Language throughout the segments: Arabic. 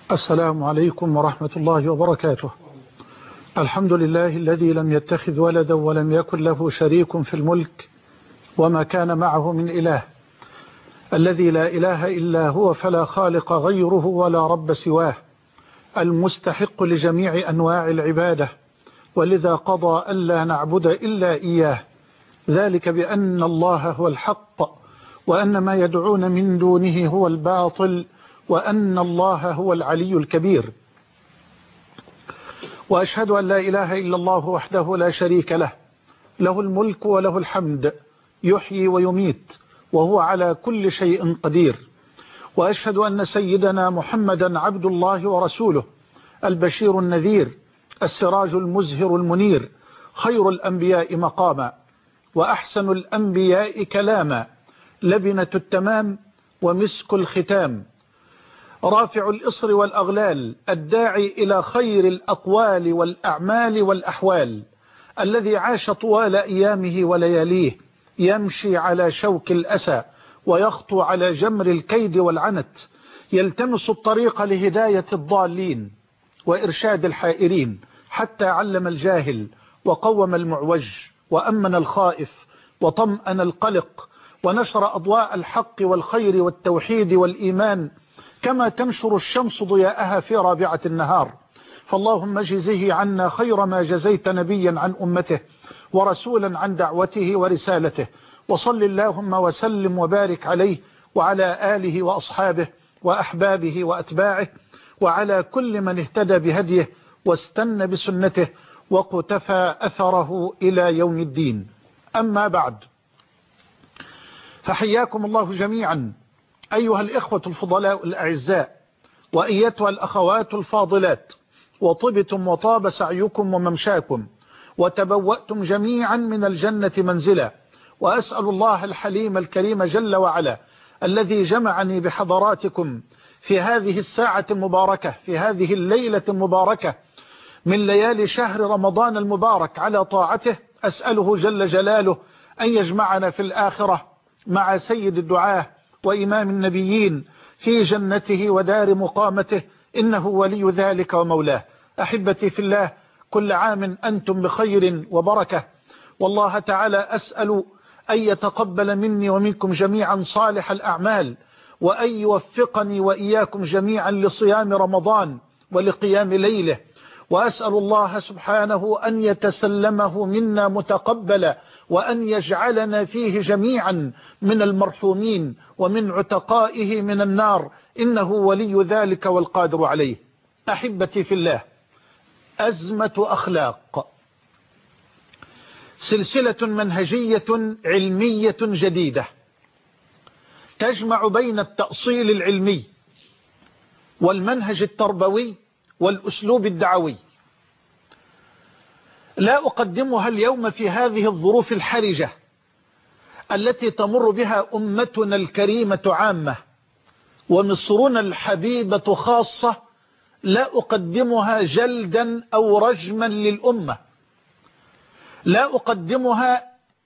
السلام عليكم ورحمة الله وبركاته. الحمد لله الذي لم يتخذ ولدا ولم يكن له شريك في الملك وما كان معه من إله، الذي لا إله إلا هو فلا خالق غيره ولا رب سواه، المستحق لجميع أنواع العبادة، ولذا قضى ألا نعبد إلا إياه، ذلك بأن الله هو الحق وأن ما يدعون من دونه هو الباطل وأن الله هو العلي الكبير. وأشهد أن لا إله إلا الله وحده لا شريك له، له الملك وله الحمد، يحيي ويميت وهو على كل شيء قدير. وأشهد أن سيدنا محمدا عبد الله ورسوله، البشير النذير، السراج المزهر المنير، خير الأنبياء مقاما وأحسن الأنبياء كلاما، لبنة التمام ومسك الختام، رافع الإصر والأغلال، الداعي إلى خير الأقوال والأعمال والأحوال، الذي عاش طوال أيامه ولياليه يمشي على شوك الأسى ويخطو على جمر الكيد والعنت، يلتمس الطريق لهداية الضالين وإرشاد الحائرين، حتى علم الجاهل وقوم المعوج وأمن الخائف وطمأن القلق، ونشر أضواء الحق والخير والتوحيد والإيمان كما تنشر الشمس ضياءها في رابعة النهار. فاللهم اجزه عنا خير ما جزيت نبيا عن أمته ورسولا عن دعوته ورسالته، وصل اللهم وسلم وبارك عليه وعلى آله وأصحابه وأحبابه وأتباعه وعلى كل من اهتدى بهديه واستنى بسنته وقتفى أثره إلى يوم الدين. أما بعد، فحياكم الله جميعا أيها الإخوة الفضلاء الأعزاء، وأيتها الأخوات الفاضلات، وطبتم وطاب سعيكم وممشاكم وتبوأتم جميعا من الجنة منزلا. وأسأل الله الحليم الكريم جل وعلا الذي جمعني بحضراتكم في هذه الساعة المباركة، في هذه الليلة المباركة من ليالي شهر رمضان المبارك على طاعته، أسأله جل جلاله أن يجمعنا في الآخرة مع سيد الدعاة وإمام النبيين في جنته ودار مقامته، إنه ولي ذلك ومولاه. أحبتي في الله، كل عام أنتم بخير وبركة، والله تعالى أسأل أن يتقبل مني ومنكم جميعا صالح الأعمال، وأن يوفقني وإياكم جميعا لصيام رمضان ولقيام ليله، وأسأل الله سبحانه أن يتسلمه منا متقبلا، وأن يجعلنا فيه جميعا من المرحومين ومن عتقائه من النار، إنه ولي ذلك والقادر عليه. أحبتي في الله، أزمة أخلاق، سلسلة منهجية علمية جديدة تجمع بين التأصيل العلمي والمنهج التربوي والأسلوب الدعوي. لا أقدمها اليوم في هذه الظروف الحرجة التي تمر بها أمتنا الكريمة عامة ومصرنا الحبيبة خاصة، لا أقدمها جلدا أو رجما للأمة، لا أقدمها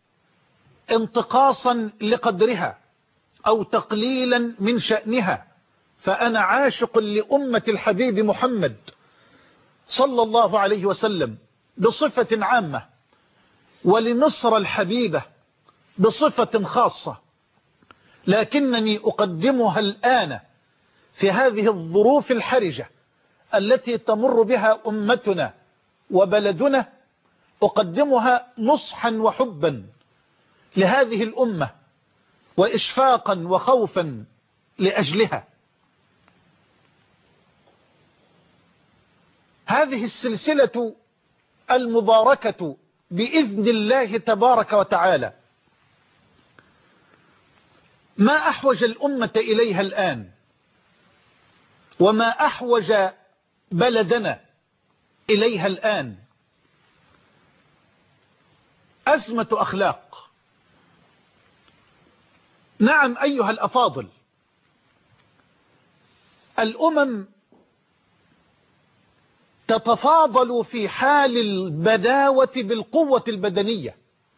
انتقاصا لقدرها أو تقليلا من شأنها، فأنا عاشق لأمة الحبيب محمد صلى الله عليه وسلم بصفة عامة، ولمصر الحبيبة بصفة خاصة، لكنني أقدمها الآن في هذه الظروف الحرجة التي تمر بها أمتنا وبلدنا، أقدمها نصحا وحبا لهذه الأمة وإشفاقا وخوفا لأجلها. هذه السلسلة المباركة بإذن الله تبارك وتعالى ما أحوج الأمة إليها الآن، وما أحوج بلدنا إليها الآن، أزمة أخلاق. نعم أيها الأفاضل، الأمم تتفاضل في حال البداوة بالقوة البدنية،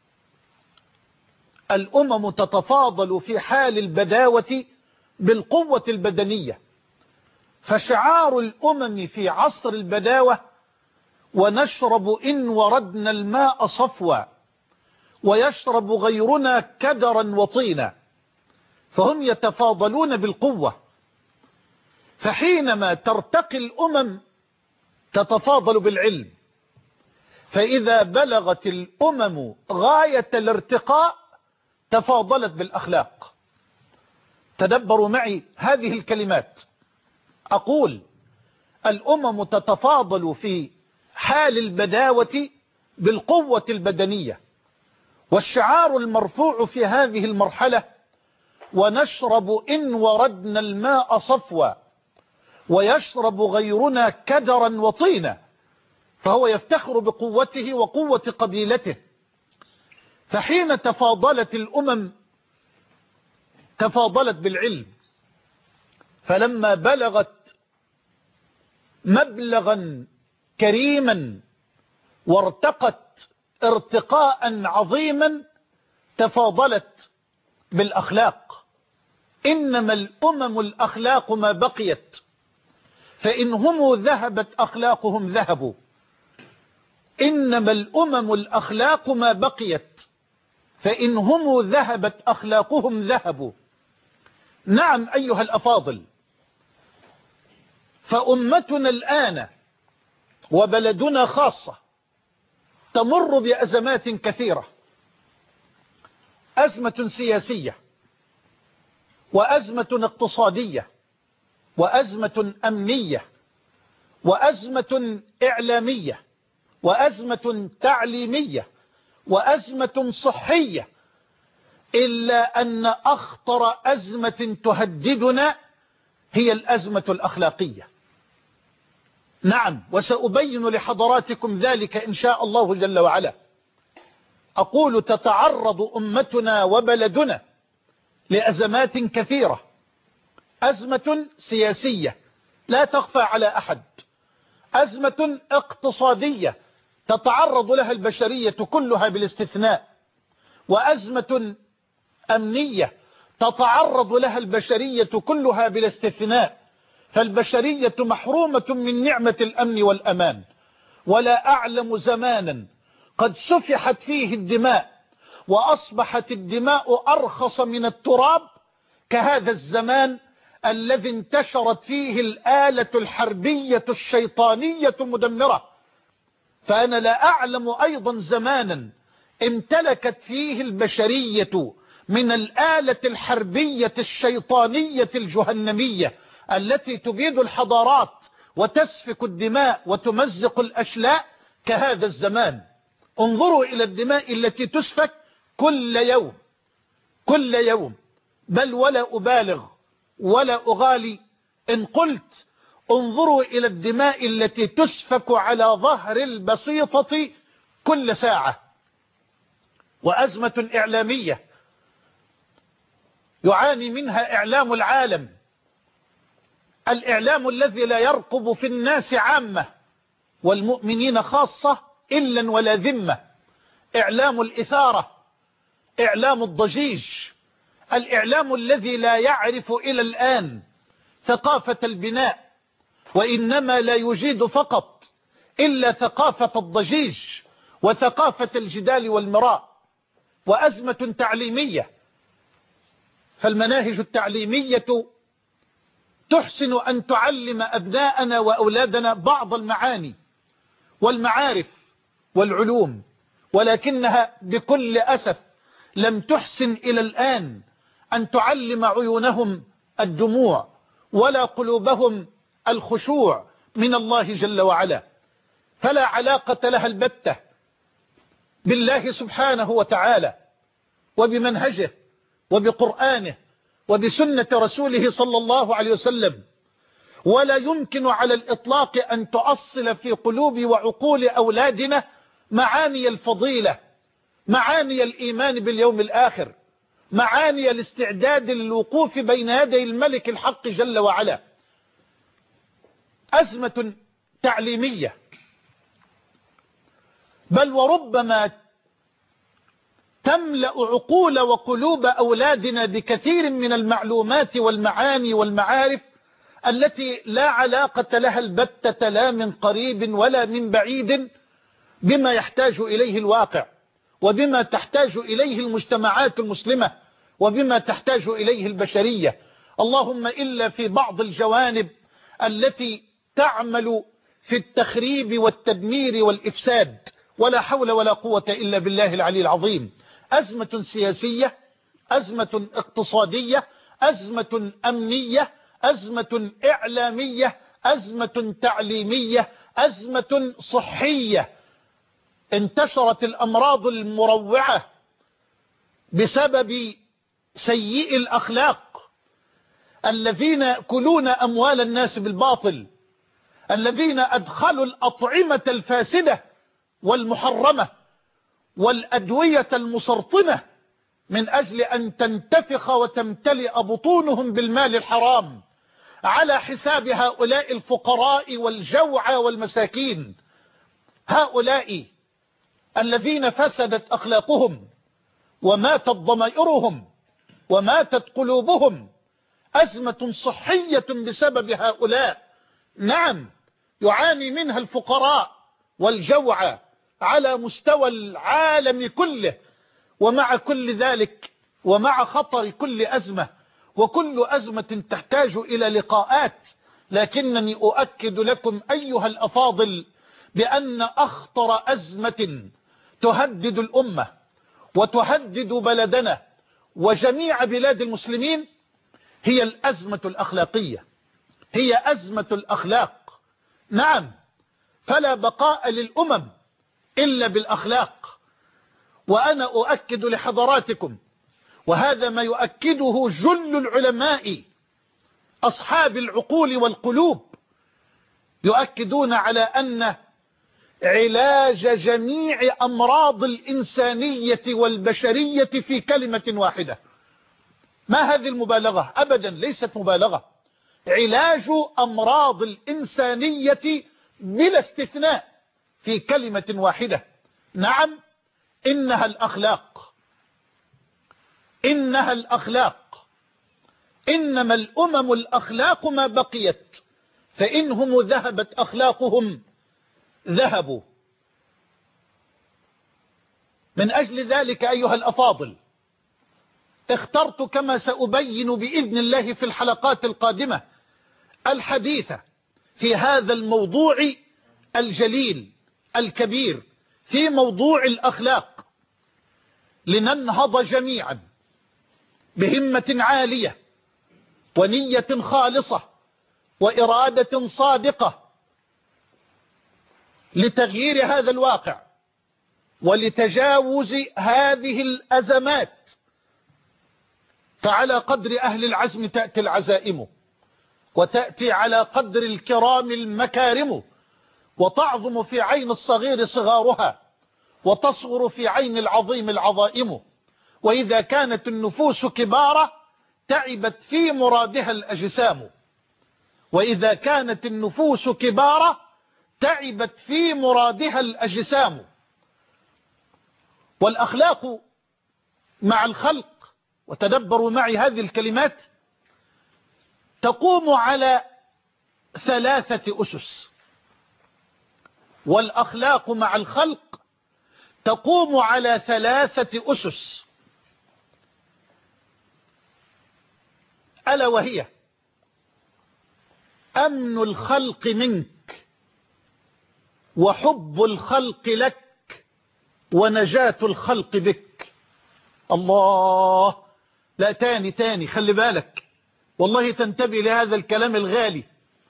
الأمم تتفاضل في حال البداوة بالقوة البدنية، فشعار الأمم في عصر البداوة: ونشرب إن وردنا الماء صفوا ويشرب غيرنا كدرا وطينا. فهم يتفاضلون بالقوة، فحينما ترتقي الأمم تتفاضل بالعلم، فإذا بلغت الأمم غاية الارتقاء تفاضلت بالأخلاق. تدبروا معي هذه الكلمات. أقول: الأمم تتفاضل في حال البداوة بالقوة البدنية، والشعار المرفوع في هذه المرحلة: ونشرب إن وردنا الماء صفوا ويشرب غيرنا كدرا وطينا. فهو يفتخر بقوته وقوة قبيلته. فحين تفاضلت الأمم تفاضلت بالعلم، فلما بلغت مبلغا كريما وارتقت ارتقاء عظيما تفاضلت بالأخلاق. إنما الأمم الأخلاق ما بقيت، فإن هم ذهبت أخلاقهم ذهبوا. إنما الأمم الأخلاق ما بقيت، فإن هم ذهبت أخلاقهم ذهبوا. نعم أيها الأفاضل، فأمتنا الآن وبلدنا خاصة تمر بأزمات كثيرة: أزمة سياسية، وأزمة اقتصادية، وأزمة أمنية، وأزمة إعلامية، وأزمة تعليمية، وأزمة صحية، إلا أن أخطر أزمة تهددنا هي الأزمة الأخلاقية. نعم، وسأبين لحضراتكم ذلك إن شاء الله جل وعلا. أقول: تتعرض أمتنا وبلدنا لأزمات كثيرة. أزمة سياسية لا تخفى على أحد، أزمة اقتصادية تتعرض لها البشرية كلها بالاستثناء، وأزمة أمنية تتعرض لها البشرية كلها بالاستثناء. فالبشرية محرومة من نعمة الأمن والأمان. ولا أعلم زمانا قد سفحت فيه الدماء وأصبحت الدماء أرخص من التراب كهذا الزمان الذي انتشرت فيه الآلة الحربية الشيطانية المدمرة. فأنا لا أعلم أيضا زمانا امتلكت فيه البشرية من الآلة الحربية الشيطانية الجهنمية التي تبيد الحضارات وتسفك الدماء وتمزق الأشلاء كهذا الزمان. انظروا إلى الدماء التي تسفك كل يوم كل يوم، بل ولا أبالغ ولا أغالي إن قلت انظروا إلى الدماء التي تسفك على ظهر البسيطة كل ساعة. وأزمة إعلامية يعاني منها إعلام العالم، الإعلام الذي لا يرقب في الناس عامة والمؤمنين خاصة إلا ولا ذمة. إعلام الإثارة، إعلام الضجيج، الإعلام الذي لا يعرف إلى الآن ثقافة البناء، وإنما لا يجيد فقط إلا ثقافة الضجيج وثقافة الجدال والمراء. وأزمة تعليمية، فالمناهج التعليمية تحسن أن تعلم أبناءنا وأولادنا بعض المعاني والمعارف والعلوم، ولكنها بكل أسف لم تحسن إلى الآن أن تعلم عيونهم الدموع ولا قلوبهم الخشوع من الله جل وعلا. فلا علاقة لها البتة بالله سبحانه وتعالى وبمنهجه وبقرآنه وبسنة رسوله صلى الله عليه وسلم. ولا يمكن على الإطلاق أن تؤصل في قلوب وعقول أولادنا معاني الفضيلة، معاني الإيمان باليوم الآخر، معاني الاستعداد للوقوف بين يدي الملك الحق جل وعلا. أزمة تعليمية، بل وربما تملأ عقول وقلوب أولادنا بكثير من المعلومات والمعاني والمعارف التي لا علاقة لها البتة لا من قريب ولا من بعيد بما يحتاج إليه الواقع وبما تحتاج إليه المجتمعات المسلمة وبما تحتاج إليه البشرية، اللهم إلا في بعض الجوانب التي تعمل في التخريب والتدمير والإفساد، ولا حول ولا قوة إلا بالله العلي العظيم. أزمة سياسية، أزمة اقتصادية، أزمة أمنية، أزمة إعلامية، أزمة تعليمية، أزمة صحية. انتشرت الأمراض المروعة بسبب سيئ الأخلاق الذين يأكلون أموال الناس بالباطل، الذين أدخلوا الأطعمة الفاسدة والمحرمة والأدوية المسرطنة من أجل أن تنتفخ وتمتلئ بطونهم بالمال الحرام على حساب هؤلاء الفقراء والجوعى والمساكين، هؤلاء الذين فسدت أخلاقهم وماتت ضمائرهم وماتت قلوبهم. أزمة صحية بسبب هؤلاء، نعم، يعاني منها الفقراء والجوعى على مستوى العالم كله. ومع كل ذلك ومع خطر كل أزمة، وكل أزمة تحتاج إلى لقاءات، لكنني أؤكد لكم أيها الأفاضل بأن أخطر أزمة تهدد الأمة وتهدد بلدنا وجميع بلاد المسلمين هي الأزمة الأخلاقية، هي أزمة الأخلاق. نعم، فلا بقاء للأمم إلا بالأخلاق. وأنا أؤكد لحضراتكم، وهذا ما يؤكده جل العلماء أصحاب العقول والقلوب، يؤكدون على أن علاج جميع أمراض الإنسانية والبشرية في كلمة واحدة. ما هذه المبالغة؟ أبدا ليست مبالغة. علاج أمراض الإنسانية بلا استثناء في كلمة واحدة. نعم، إنها الأخلاق، إنها الأخلاق. إنما الأمم الأخلاق ما بقيت، فإنهم ذهبت أخلاقهم ذهبوا. من أجل ذلك أيها الأفاضل اخترت كما سأبين بإذن الله في الحلقات القادمة الحديثة في هذا الموضوع الجليل الكبير، في موضوع الأخلاق، لننهض جميعا بهمة عالية ونية خالصة وإرادة صادقة لتغيير هذا الواقع ولتجاوز هذه الأزمات. فعلى قدر أهل العزم تأتي العزائم، وتأتي على قدر الكرام المكارم، وتعظم في عين الصغير صغارها، وتصغر في عين العظيم العظائم. وإذا كانت النفوس كبارة تعبت في مرادها الأجسام، وإذا كانت النفوس كبارة تعبت في مرادها الأجسام. والأخلاق مع الخلق، وتدبروا معي هذه الكلمات، تقوم على 3 أسس. والأخلاق مع الخلق تقوم على 3 أسس، ألا وهي أمن الخلق منك، وحب الخلق لك، ونجاة الخلق بك. الله، لا تاني خلي بالك، والله تنتبه لهذا الكلام الغالي.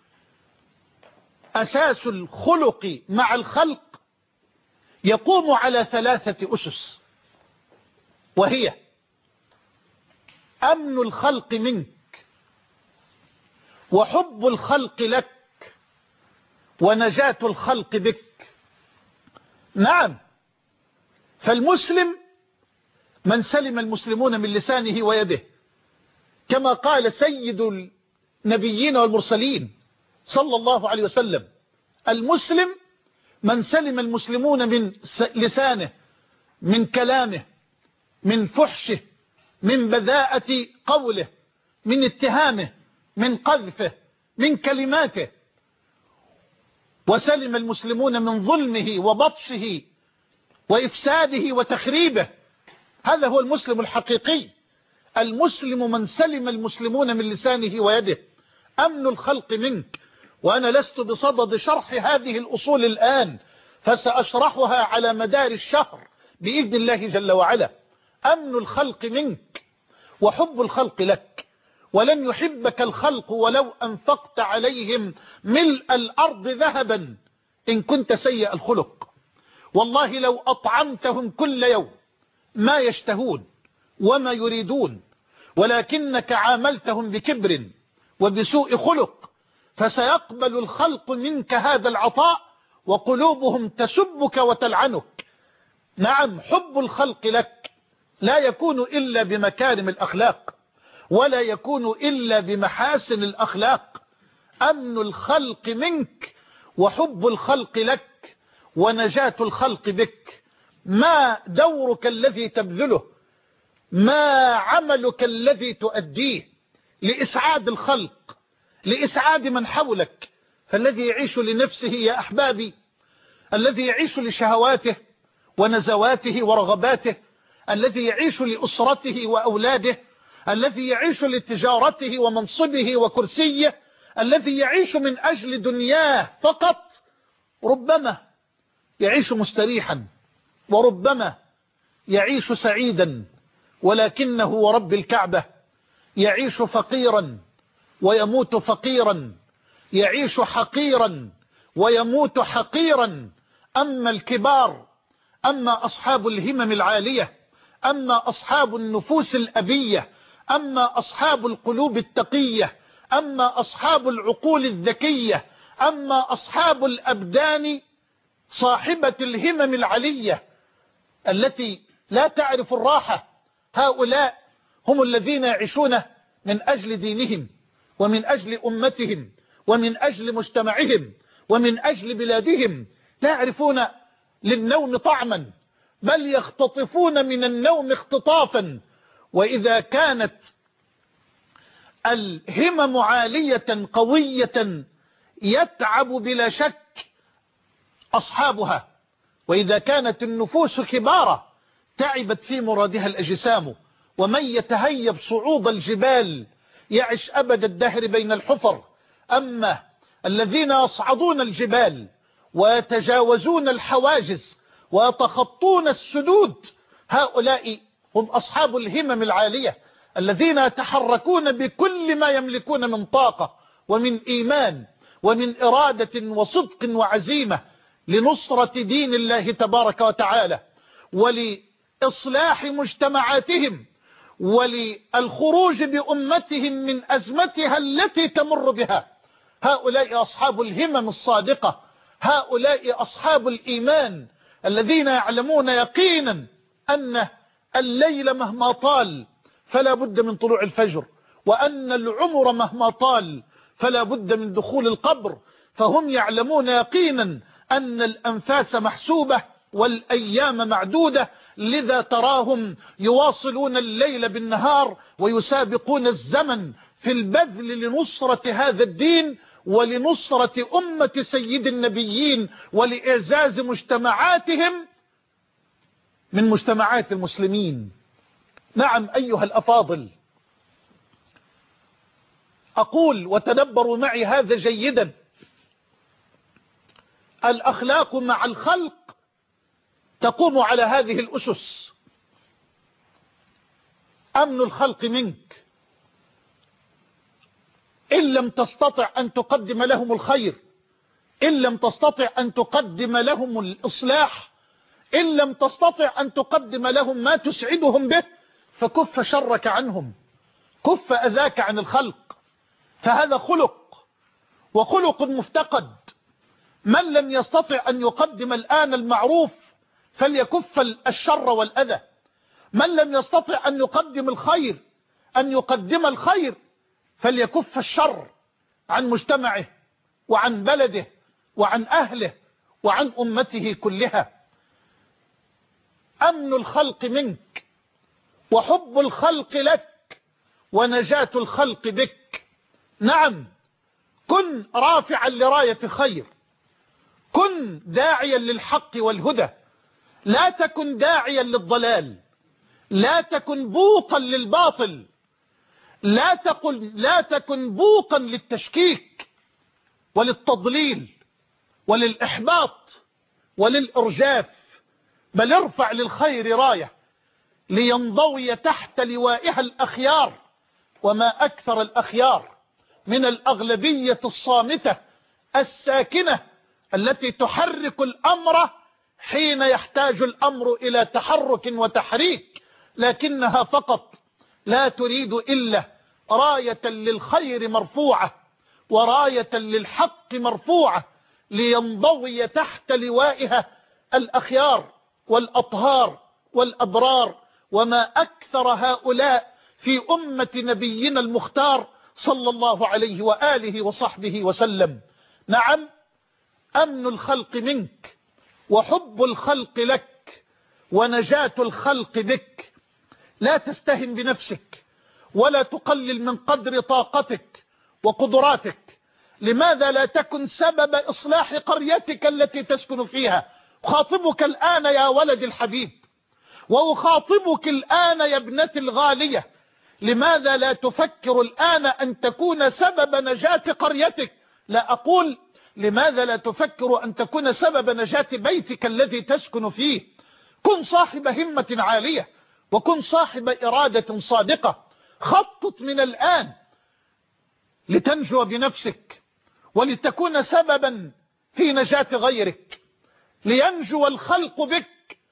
أساس الخلق مع الخلق يقوم على 3 أسس، وهي أمن الخلق منك، وحب الخلق لك، ونجاة الخلق بك. نعم، فالمسلم من سلم المسلمون من لسانه ويده، كما قال سيد النبيين والمرسلين صلى الله عليه وسلم: المسلم من سلم المسلمون من لسانه، من كلامه، من فحشه، من بذاءة قوله، من اتهامه، من قذفه، من كلماته، وسلم المسلمون من ظلمه وبطشه وإفساده وتخريبه. هذا هو المسلم الحقيقي. المسلم من سلم المسلمون من لسانه ويده. أمن الخلق منك. وأنا لست بصدد شرح هذه الأصول الآن، فسأشرحها على مدار الشهر بإذن الله جل وعلا. أمن الخلق منك وحب الخلق لك. ولن يحبك الخلق ولو أنفقت عليهم ملء الأرض ذهبا إن كنت سيء الخلق. والله لو أطعمتهم كل يوم ما يشتهون وما يريدون، ولكنك عاملتهم بكبر وبسوء خلق، فسيقبل الخلق منك هذا العطاء وقلوبهم تسبك وتلعنك. نعم، حب الخلق لك لا يكون إلا بمكارم الأخلاق، ولا يكون إلا بمحاسن الأخلاق. أمن الخلق منك وحب الخلق لك ونجاة الخلق بك. ما دورك الذي تبذله، ما عملك الذي تؤديه لإسعاد الخلق، لإسعاد من حولك. فالذي يعيش لنفسه يا أحبابي، الذي يعيش لشهواته ونزواته ورغباته، الذي يعيش لأسرته وأولاده، الذي يعيش لتجارته ومنصبه وكرسيه، الذي يعيش من أجل دنياه فقط، ربما يعيش مستريحا وربما يعيش سعيدا، ولكنه ورب الكعبة يعيش فقيرا ويموت فقيرا، يعيش حقيرا ويموت حقيرا. أما الكبار، أما أصحاب الهمم العالية، أما أصحاب النفوس الأبية، أما أصحاب القلوب التقية، أما أصحاب العقول الذكية، أما أصحاب الأبدان صاحبة الهمم العلية التي لا تعرف الراحة، هؤلاء هم الذين يعيشون من أجل دينهم ومن أجل أمتهم ومن أجل مجتمعهم ومن أجل بلادهم. لا يعرفون للنوم طعما، بل يختطفون من النوم اختطافا. وإذا كانت الهمم عالية قوية يتعب بلا شك أصحابها، وإذا كانت النفوس كبارة تعبت في مرادها الأجسام. ومن يتهيب صعود الجبال يعش أبد الدهر بين الحفر. أما الذين يصعدون الجبال ويتجاوزون الحواجز ويتخطون السدود، هؤلاء هم أصحاب الهمم العالية، الذين يتحركون بكل ما يملكون من طاقة ومن إيمان ومن إرادة وصدق وعزيمة لنصرة دين الله تبارك وتعالى، ولإصلاح مجتمعاتهم، وللخروج بأمتهم من أزمتها التي تمر بها. هؤلاء أصحاب الهمم الصادقة، هؤلاء أصحاب الإيمان الذين يعلمون يقينا أن الليل مهما طال فلا بد من طلوع الفجر، وأن العمر مهما طال فلا بد من دخول القبر. فهم يعلمون يقينا أن الأنفاس محسوبة والأيام معدودة، لذا تراهم يواصلون الليل بالنهار ويسابقون الزمن في البذل لنصرة هذا الدين ولنصرة أمة سيد النبيين ولإعزاز مجتمعاتهم من مجتمعات المسلمين. نعم أيها الأفاضل، أقول وتدبروا معي هذا جيدا: الأخلاق مع الخلق تقوم على هذه الأسس. أمن الخلق منك، إن لم تستطع أن تقدم لهم الخير، إن لم تستطع أن تقدم لهم الإصلاح، إن لم تستطع أن تقدم لهم ما تسعدهم به، فكف شرك عنهم، كف أذاك عن الخلق. فهذا خلق، وخلق مفتقد. من لم يستطع أن يقدم الآن المعروف فليكف الشر والأذى. من لم يستطع أن يقدم الخير، أن يقدم الخير، فليكف الشر عن مجتمعه وعن بلده وعن أهله وعن أمته كلها. أمن الخلق منك وحب الخلق لك ونجاة الخلق بك. نعم، كن رافعا لراية خير، كن داعيا للحق والهدى، لا تكن داعيا للضلال، لا تكن بوقا للباطل، لا تكن بوقا للتشكيك وللتضليل وللإحباط وللإرجاف، بل ارفع للخير راية لينضوي تحت لوائها الأخيار. وما أكثر الأخيار من الأغلبية الصامتة الساكنة التي تحرك الأمر حين يحتاج الأمر إلى تحرك وتحريك، لكنها فقط لا تريد إلا راية للخير مرفوعة وراية للحق مرفوعة لينضوي تحت لوائها الأخيار والأطهار والأبرار. وما أكثر هؤلاء في أمة نبينا المختار صلى الله عليه وآله وصحبه وسلم. نعم، أمن الخلق منك وحب الخلق لك ونجاة الخلق بك. لا تستهن بنفسك ولا تقلل من قدر طاقتك وقدراتك. لماذا لا تكن سبب إصلاح قريتك التي تسكن فيها؟ أخاطبك الآن يا ولد الحبيب، وأخاطبك الآن يا ابنتي الغالية، لماذا لا تفكر الآن أن تكون سبب نجاة قريتك؟ لا أقول لماذا لا تفكر أن تكون سبب نجاة بيتك الذي تسكن فيه. كن صاحب همة عالية وكن صاحب إرادة صادقة. خطط من الآن لتنجو بنفسك ولتكون سببا في نجاة غيرك، لينجو الخلق بك.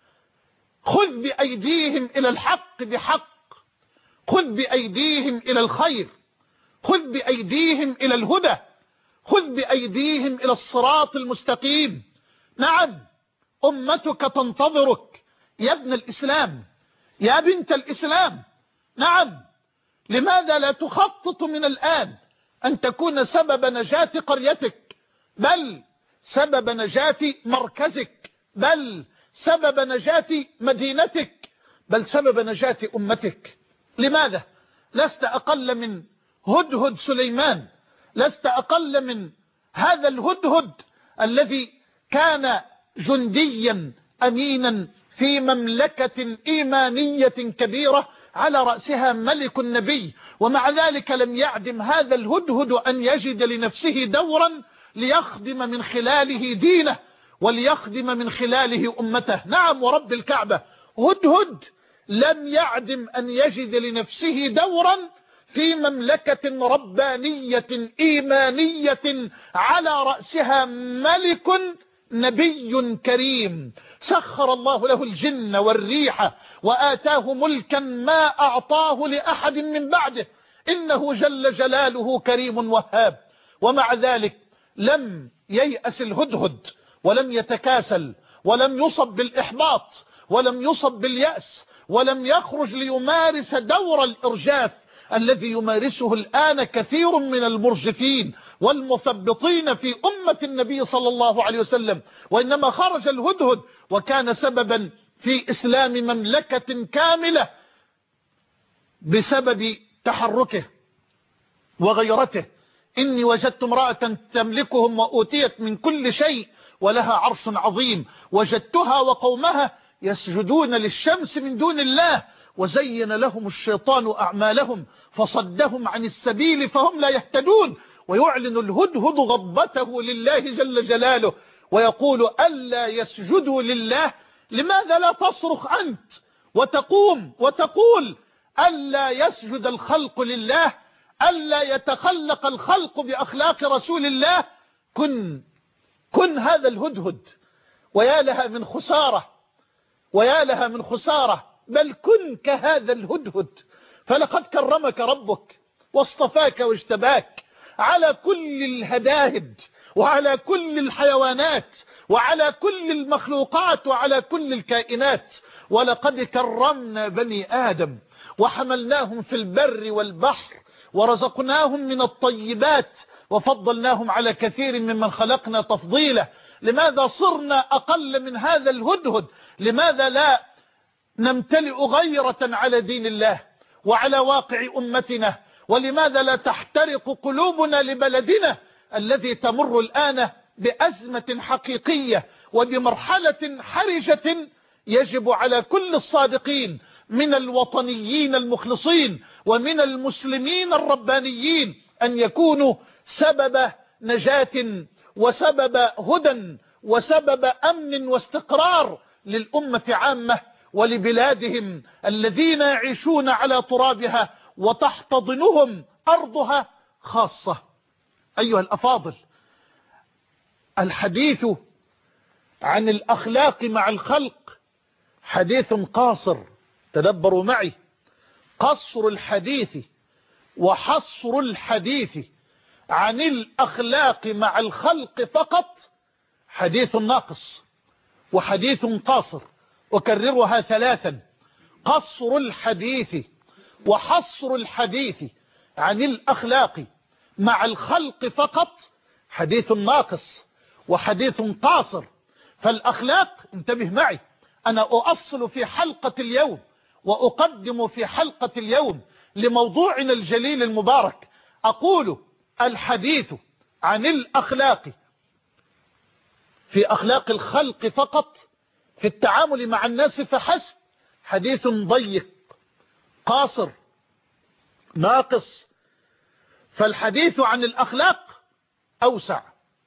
خذ بأيديهم إلى الحق بحق، خذ بأيديهم إلى الخير، خذ بأيديهم إلى الهدى، خذ بأيديهم إلى الصراط المستقيم. نعم، أمتك تنتظرك يا ابن الإسلام، يا بنت الإسلام. نعم، لماذا لا تخطط من الآن أن تكون سبب نجاة قريتك، بل سبب نجاة مركزك، بل سبب نجاة مدينتك، بل سبب نجاة أمتك؟ لماذا لست أقل من هدهد سليمان؟ لست أقل من هذا الهدهد الذي كان جنديا أمينا في مملكة إيمانية كبيرة على رأسها ملك النبي، ومع ذلك لم يعدم هذا الهدهد أن يجد لنفسه دورا ليخدم من خلاله دينه وليخدم من خلاله أمته. نعم ورب الكعبة، هدهد لم يعدم أن يجد لنفسه دورا في مملكة ربانية إيمانية على رأسها ملك نبي كريم سخر الله له الجن والريح وآتاه ملكا ما أعطاه لأحد من بعده، إنه جل جلاله كريم وهاب. ومع ذلك لم ييأس الهدهد ولم يتكاسل ولم يصب بالإحباط ولم يصب باليأس ولم يخرج ليمارس دور الإرجاف الذي يمارسه الآن كثير من المرجفين والمثبطين في أمة النبي صلى الله عليه وسلم، وإنما خرج الهدهد وكان سببا في إسلام مملكة كاملة بسبب تحركه وغيرته. إني وجدت امرأة تملكهم وأوتيت من كل شيء ولها عرش عظيم، وجدتها وقومها يسجدون للشمس من دون الله وزين لهم الشيطان أعمالهم فصدهم عن السبيل فهم لا يهتدون. ويعلن الهدهد غضبته لله جل جلاله ويقول ألا يسجدوا لله. لماذا لا تصرخ أنت وتقوم وتقول ألا يسجد الخلق لله، ألا يتخلق الخلق بأخلاق رسول الله؟ كن هذا الهدهد. ويا لها من خسارة، ويا لها من خسارة، بل كن كهذا الهدهد، فلقد كرمك ربك واصطفاك واجتباك على كل الهداهد وعلى كل الحيوانات وعلى كل المخلوقات وعلى كل الكائنات. ولقد كرمنا بني آدم وحملناهم في البر والبحر ورزقناهم من الطيبات وفضلناهم على كثير ممن خلقنا تفضيلا. لماذا صرنا أقل من هذا الهدهد؟ لماذا لا نمتلئ غيرة على دين الله وعلى واقع أمتنا؟ ولماذا لا تحترق قلوبنا لبلدنا الذي تمر الآن بأزمة حقيقية وبمرحلة حرجة، يجب على كل الصادقين من الوطنيين المخلصين ومن المسلمين الربانيين أن يكونوا سبب نجاة وسبب هدى وسبب أمن واستقرار للأمة عامة ولبلادهم الذين يعيشون على ترابها وتحتضنهم أرضها خاصة. أيها الأفاضل، الحديث عن الأخلاق مع الخلق حديث قاصر. تدبروا معي، قصر الحديث وحصر الحديث عن الأخلاق مع الخلق فقط حديث ناقص وحديث قاصر. أكررها ثلاثا: قصر الحديث وحصر الحديث عن الأخلاق مع الخلق فقط حديث ناقص وحديث قاصر. فالأخلاق، انتبه معي، أنا أؤصل في حلقة اليوم وأقدم في حلقة اليوم لموضوعنا الجليل المبارك، أقول الحديث عن الأخلاق في أخلاق الخلق فقط في التعامل مع الناس فحسب حديث ضيق قاصر ناقص. فالحديث عن الأخلاق أوسع،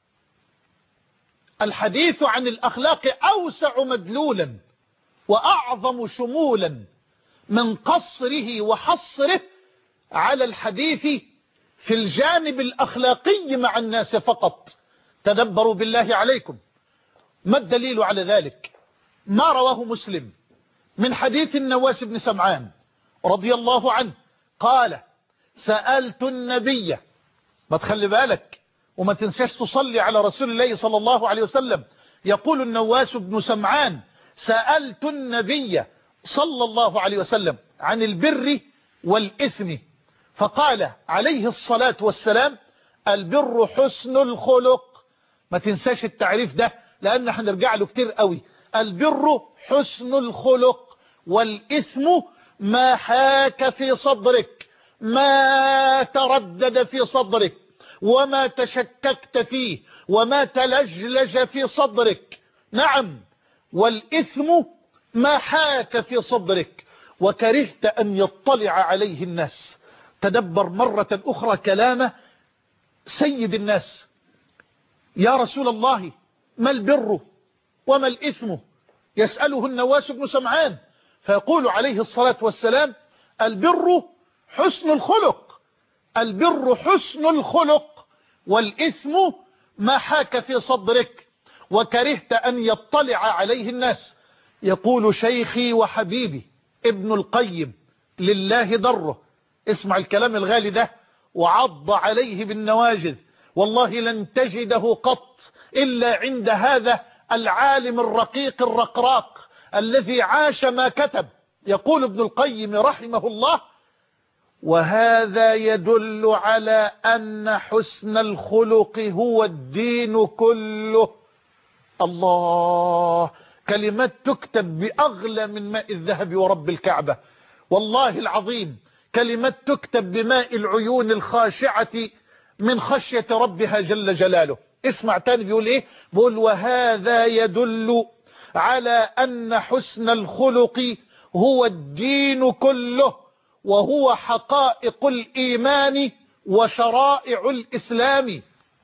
الحديث عن الأخلاق أوسع مدلولا وأعظم شمولا من قصره وحصره على الحديث في الجانب الأخلاقي مع الناس فقط. تدبروا بالله عليكم، ما الدليل على ذلك؟ ما رواه مسلم من حديث النواس بن سمعان رضي الله عنه قال: سألت النبي، ما تخلي بالك وما تنساش تصلي على رسول الله صلى الله عليه وسلم. يقول النواس بن سمعان: سألت النبي صلى الله عليه وسلم عن البر والإثم، فقال عليه الصلاة والسلام: البر حسن الخلق. ما تنساش التعريف ده لأن هنرجع له كتير قوي. البر حسن الخلق، والإثم ما حاك في صدرك، ما تردد في صدرك، وما تشككت فيه، وما تلجلج في صدرك. نعم، والإثم ما حاك في صدرك وكرهت أن يطلع عليه الناس. تدبر مرة أخرى كلام سيد الناس: يا رسول الله، ما البر وما الإثم؟ يسأله النواس بن سمعان فيقول عليه الصلاة والسلام: البر حسن الخلق، البر حسن الخلق، والإثم ما حاك في صدرك وكرهت أن يطلع عليه الناس. يقول شيخي وحبيبي ابن القيم لله دره، اسمع الكلام الغالي ده وعض عليه بالنواجذ، والله لن تجده قط إلا عند هذا العالم الرقيق الرقراق الذي عاش ما كتب. يقول ابن القيم رحمه الله: وهذا يدل على أن حسن الخلق هو الدين كله. الله، كلمات تكتب بأغلى من ماء الذهب ورب الكعبة، والله العظيم كلمات تكتب بماء العيون الخاشعة من خشية ربها جل جلاله. اسمع تاني بيقول ايه؟ بيقول: وهذا يدل على أن حسن الخلق هو الدين كله، وهو حقائق الإيمان وشرائع الإسلام.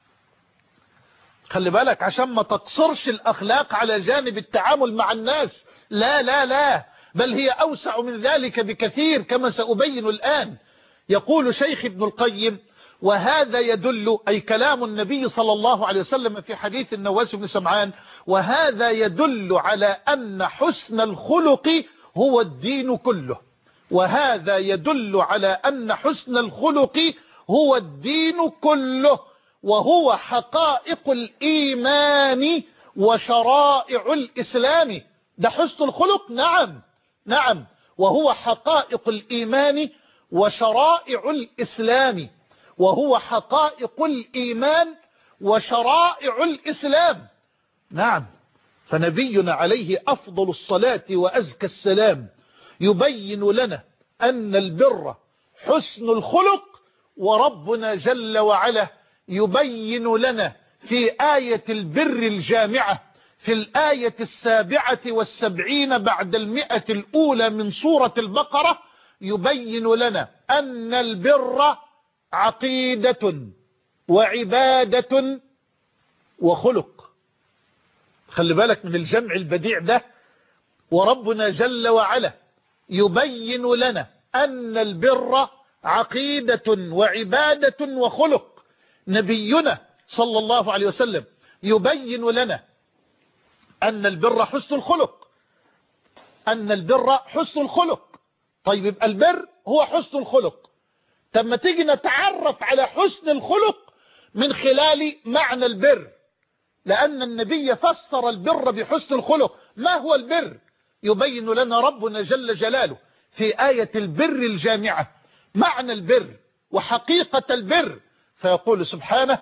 خلي بالك عشان ما تقصرش الأخلاق على جانب التعامل مع الناس، لا لا لا، بل هي أوسع من ذلك بكثير كما سأبين الآن. يقول شيخ ابن القيم: وهذا يدل، أي كلام النبي صلى الله عليه وسلم في حديث النواس بن سمعان، وهذا يدل على أن حسن الخلق هو الدين كله، وهذا يدل على أن حسن الخلق هو الدين كله، وهو حقائق الإيمان وشرائع الإسلام. ده حسن الخلق، نعم نعم، وهو حقائق الإيمان وشرائع الإسلام، وهو حقائق الإيمان وشرائع الإسلام. نعم، فنبينا عليه أفضل الصلاة وأزكى السلام يبين لنا أن البر حسن الخلق، وربنا جل وعلا يبين لنا في آية البر الجامعة في الآية 77 بعد 100 الأولى من سورة البقرة، يبين لنا أن البر عقيدة وعبادة وخلق. خلي بالك من الجمع البديع ده. وربنا جل وعلا يبين لنا أن البر عقيدة وعبادة وخلق. نبينا صلى الله عليه وسلم يبين لنا أن البر حسن الخلق، أن البر حسن الخلق. طيب يبقى البر هو حسن الخلق. طب ما تيجي نتعرف على حسن الخلق من خلال معنى البر، لأن النبي فسر البر بحسن الخلق. ما هو البر؟ يبين لنا ربنا جل جلاله في آية البر الجامعة معنى البر وحقيقة البر، فيقول سبحانه: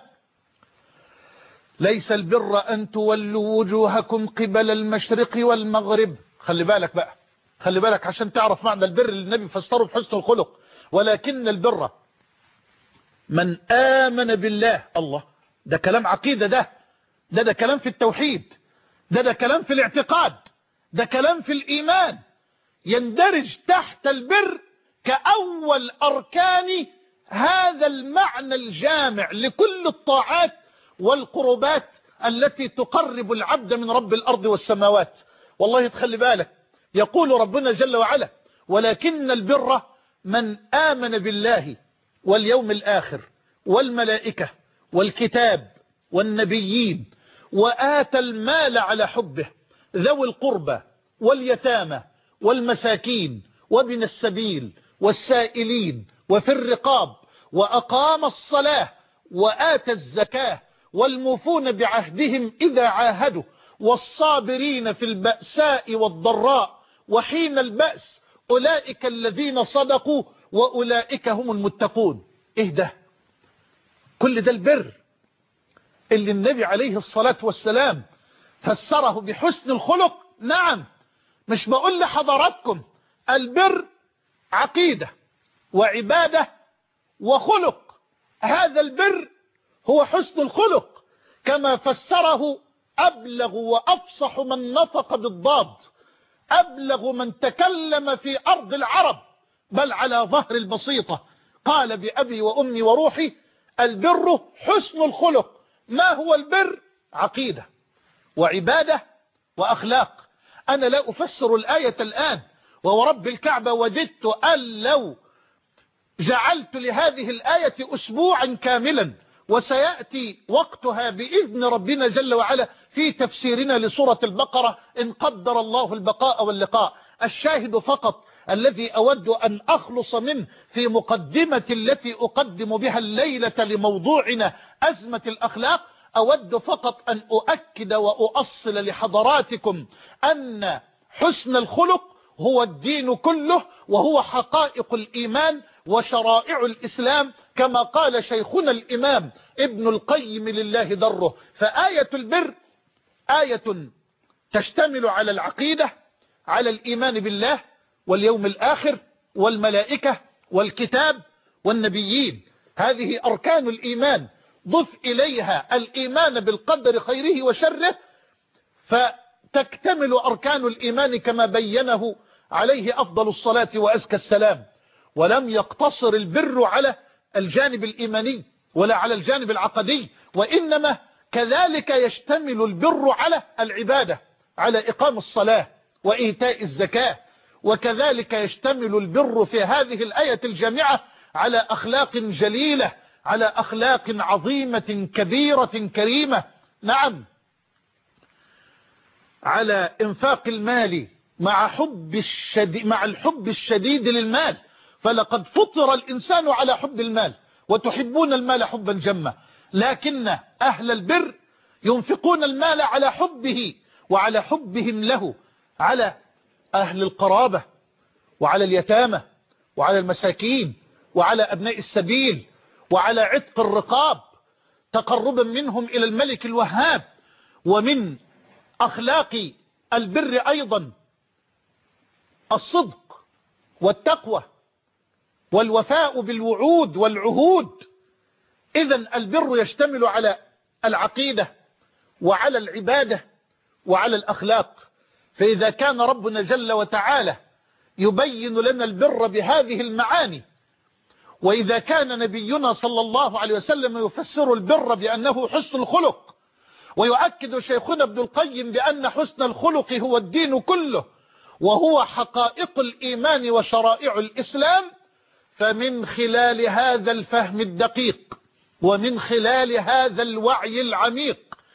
ليس البر أن تولوا وجوهكم قبل المشرق والمغرب. خلي بالك بقى، خلي بالك عشان تعرف معنى البر اللي النبي فسره بحسن الخلق. ولكن البر من آمن بالله. الله، ده كلام عقيدة، ده كلام في التوحيد، ده كلام في الاعتقاد، ده كلام في الإيمان، يندرج تحت البر كأول أركان هذا المعنى الجامع لكل الطاعات والقربات التي تقرب العبد من رب الأرض والسماوات. والله تخلي بالك، يقول ربنا جل وعلا: ولكن البر من آمن بالله واليوم الآخر والملائكة والكتاب والنبيين وآتى المال على حبه ذوي القربى واليتامى والمساكين وابن السبيل والسائلين وفي الرقاب وأقام الصلاة وآتى الزكاة والموفون بعهدهم إذا عاهدوا والصابرين في البأساء والضراء وحين البأس أولئك الذين صدقوا وأولئك هم المتقون. إيه ده؟ كل ده البر اللي النبي عليه الصلاة والسلام فسره بحسن الخلق. نعم، مش بقول لحضراتكم البر عقيدة وعبادة وخلق. هذا البر هو حسن الخلق كما فسره أبلغ وأفصح من نطق بالضاد، أبلغ من تكلم في أرض العرب بل على ظهر البسيطة. قال بأبي وأمي وروحي: البر حسن الخلق. ما هو البر؟ عقيدة وعبادة وأخلاق. أنا لا أفسر الآية الآن، وورب الكعبة وددت أن لو جعلت لهذه الآية أسبوعا كاملا، وسيأتي وقتها بإذن ربنا جل وعلا في تفسيرنا لسورة البقرة إن قدر الله البقاء واللقاء. الشاهد فقط الذي أود أن أخلص منه في مقدمة التي أقدم بها الليلة لموضوعنا أزمة الأخلاق، أود فقط أن أؤكد وأؤصل لحضراتكم أن حسن الخلق هو الدين كله، وهو حقائق الإيمان وشرائع الإسلام كما قال شيخنا الإمام ابن القيم لله دره. فآية البر آية تشتمل على العقيدة، على الإيمان بالله واليوم الآخر والملائكة والكتاب والنبيين. هذه أركان الإيمان، ضف إليها الإيمان بالقدر خيره وشره، فتكتمل أركان الإيمان كما بينه عليه أفضل الصلاة وأزكى السلام. ولم يقتصر البر على الجانب الإيماني ولا على الجانب العقدي، وإنما كذلك يشتمل البر على العبادة، على إقام الصلاة وإيتاء الزكاة. وكذلك يشتمل البر في هذه الآية الجامعة على أخلاق جليلة، على أخلاق عظيمة كبيرة كريمة. نعم، على إنفاق المال مع الحب الشديد للمال. فلقد فطر الإنسان على حب المال، وتحبون المال حبا جما، لكن أهل البر ينفقون المال على حبه وعلى حبهم له، على أهل القرابة وعلى اليتامى وعلى المساكين وعلى أبناء السبيل وعلى عتق الرقاب تقربا منهم إلى الملك الوهاب. ومن أخلاق البر أيضا الصدق والتقوى والوفاء بالوعود والعهود. إذن البر يشتمل على العقيدة وعلى العبادة وعلى الأخلاق. فإذا كان ربنا جل وتعالى يبين لنا البر بهذه المعاني، وإذا كان نبينا صلى الله عليه وسلم يفسر البر بأنه حسن الخلق، ويؤكد شيخنا ابن القيم بأن حسن الخلق هو الدين كله وهو حقائق الإيمان وشرائع الإسلام، فمن خلال هذا الفهم الدقيق ومن خلال هذا الوعي العميق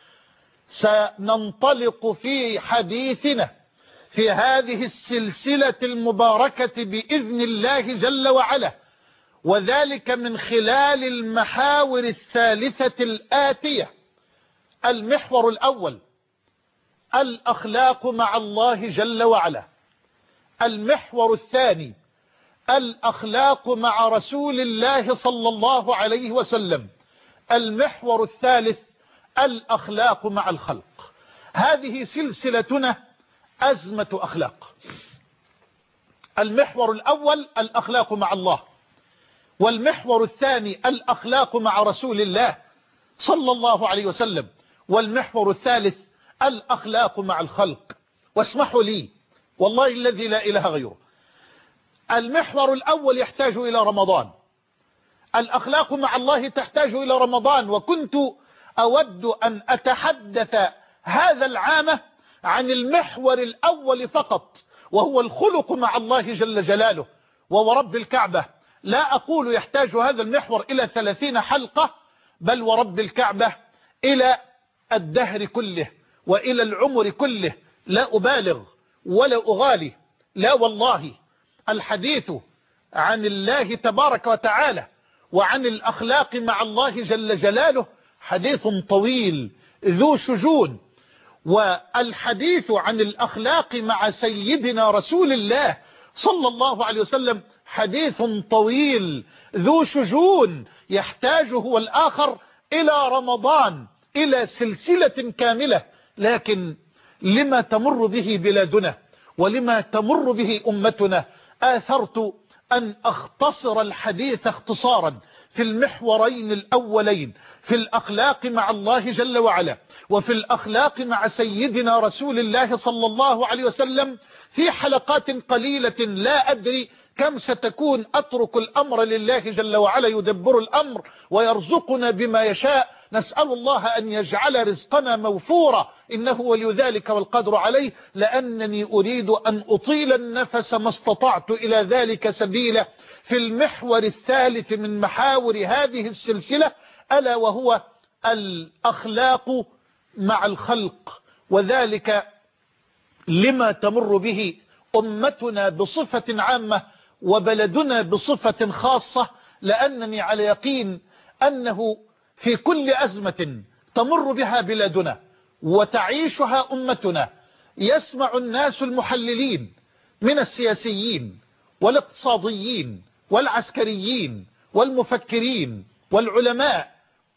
سننطلق في حديثنا في هذه السلسلة المباركة بإذن الله جل وعلا، وذلك من خلال المحاور الثالثة الآتية. المحور الأول الأخلاق مع الله جل وعلا. المحور الثاني الأخلاق مع رسول الله صلى الله عليه وسلم. المحور الثالث الأخلاق مع الخلق. هذه سلسلتنا أزمة أخلاق. المحور الأول الأخلاق مع الله، والمحور الثاني الأخلاق مع رسول الله صلى الله عليه وسلم، والمحور الثالث الأخلاق مع الخلق. واسمحوا لي والله الذي لا إله غيره، المحور الأول يحتاج إلى رمضان، الأخلاق مع الله تحتاج إلى رمضان. وكنت أود أن أتحدث هذا العام عن المحور الأول فقط، وهو الخلق مع الله جل جلاله. وورب الكعبة لا أقول يحتاج هذا المحور إلى 30 حلقة، بل ورب الكعبة إلى الدهر كله وإلى العمر كله، لا أبالغ ولا أغالي، لا والله. الحديث عن الله تبارك وتعالى وعن الأخلاق مع الله جل جلاله حديث طويل ذو شجون، والحديث عن الأخلاق مع سيدنا رسول الله صلى الله عليه وسلم حديث طويل ذو شجون يحتاج هو الآخر إلى رمضان، إلى سلسلة كاملة. لكن لما تمر به بلادنا ولما تمر به أمتنا آثرت أن أختصر الحديث اختصارا في المحورين الأولين، في الأخلاق مع الله جل وعلا وفي الأخلاق مع سيدنا رسول الله صلى الله عليه وسلم، في حلقات قليلة لا أدري كم ستكون. أترك الأمر لله جل وعلا يدبر الأمر ويرزقنا بما يشاء. نسأل الله أن يجعل رزقنا موفورا، إنه ولي ذلك والقدر عليه، لأنني أريد أن أطيل النفس ما استطعت إلى ذلك سبيلا في المحور الثالث من محاور هذه السلسلة، ألا وهو الأخلاق مع الخلق، وذلك لما تمر به أمتنا بصفة عامة وبلدنا بصفة خاصة. لأنني على يقين أنه في كل أزمة تمر بها بلادنا وتعيشها أمتنا يسمع الناس المحللين من السياسيين والاقتصاديين والعسكريين والمفكرين والعلماء،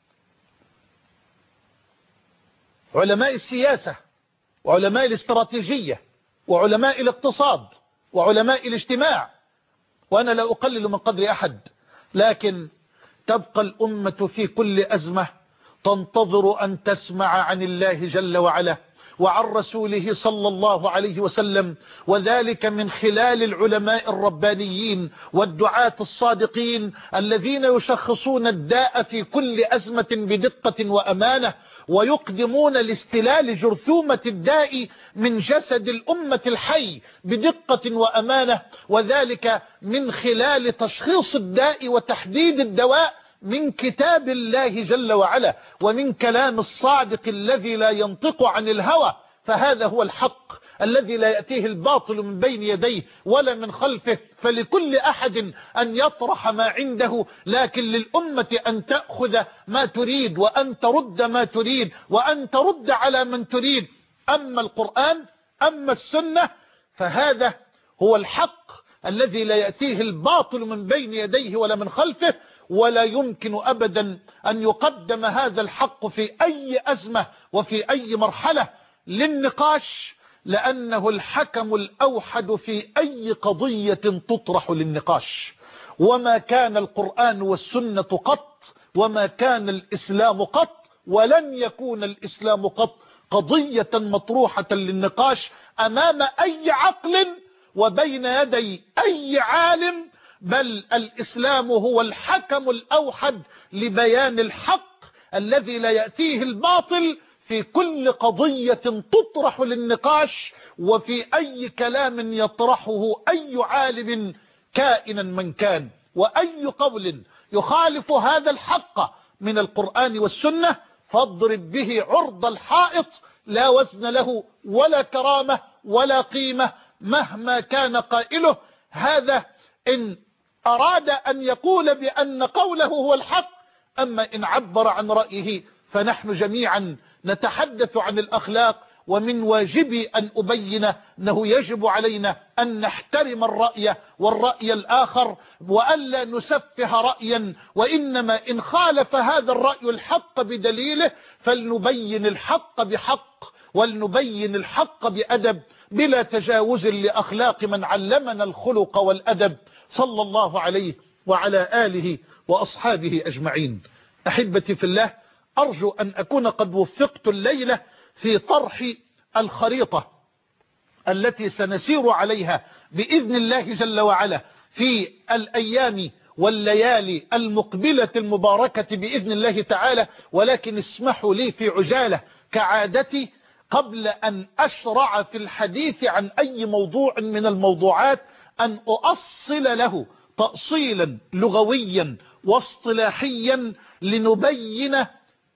علماء السياسة وعلماء الاستراتيجية وعلماء الاقتصاد وعلماء الاجتماع، وأنا لا أقلل من قدر أحد، لكن تبقى الأمة في كل أزمة تنتظر أن تسمع عن الله جل وعلا وعن رسوله صلى الله عليه وسلم، وذلك من خلال العلماء الربانيين والدعاة الصادقين الذين يشخصون الداء في كل أزمة بدقة وأمانة، ويقدمون لاستلال جرثومة الداء من جسد الأمة الحي بدقة وأمانة، وذلك من خلال تشخيص الداء وتحديد الدواء من كتاب الله جل وعلا ومن كلام الصادق الذي لا ينطق عن الهوى. فهذا هو الحق الذي لا يأتيه الباطل من بين يديه ولا من خلفه، فلكل أحد أن يطرح ما عنده، لكن للأمة أن تأخذ ما تريد وأن ترد ما تريد وأن ترد على من تريد. أما القرآن أما السنة فهذا هو الحق الذي لا يأتيه الباطل من بين يديه ولا من خلفه، ولا يمكن أبدا أن يقدم هذا الحق في أي أزمة وفي أي مرحلة للنقاش، لأنه الحكم الأوحد في أي قضية تطرح للنقاش. وما كان القرآن والسنة قط وما كان الإسلام قط ولن يكون الإسلام قط قضية مطروحة للنقاش أمام أي عقل وبين يدي أي عالم، بل الإسلام هو الحكم الأوحد لبيان الحق الذي لا يأتيه الباطل في كل قضية تطرح للنقاش وفي أي كلام يطرحه أي عالم كائنا من كان. وأي قول يخالف هذا الحق من القرآن والسنة فاضرب به عرض الحائط، لا وزن له ولا كرامة ولا قيمة مهما كان قائله. هذا إن أراد أن يقول بأن قوله هو الحق، أما إن عبر عن رأيه فنحن جميعا نتحدث عن الأخلاق، ومن واجبي أن أبين أنه يجب علينا أن نحترم الرأي والرأي الآخر، وألا نسفه رأيا، وإنما إن خالف هذا الرأي الحق بدليله فلنبين الحق بحق ولنبين الحق بأدب بلا تجاوز لأخلاق من علمنا الخلق والأدب صلى الله عليه وعلى آله وأصحابه أجمعين. أحبتي في الله، أرجو أن أكون قد وفقت الليلة في طرح الخريطة التي سنسير عليها بإذن الله جل وعلا في الأيام والليالي المقبلة المباركة بإذن الله تعالى. ولكن اسمحوا لي في عجالة كعادتي قبل أن أشرع في الحديث عن أي موضوع من الموضوعات أن أؤصل له تأصيلا لغويا واصطلاحيا لنبين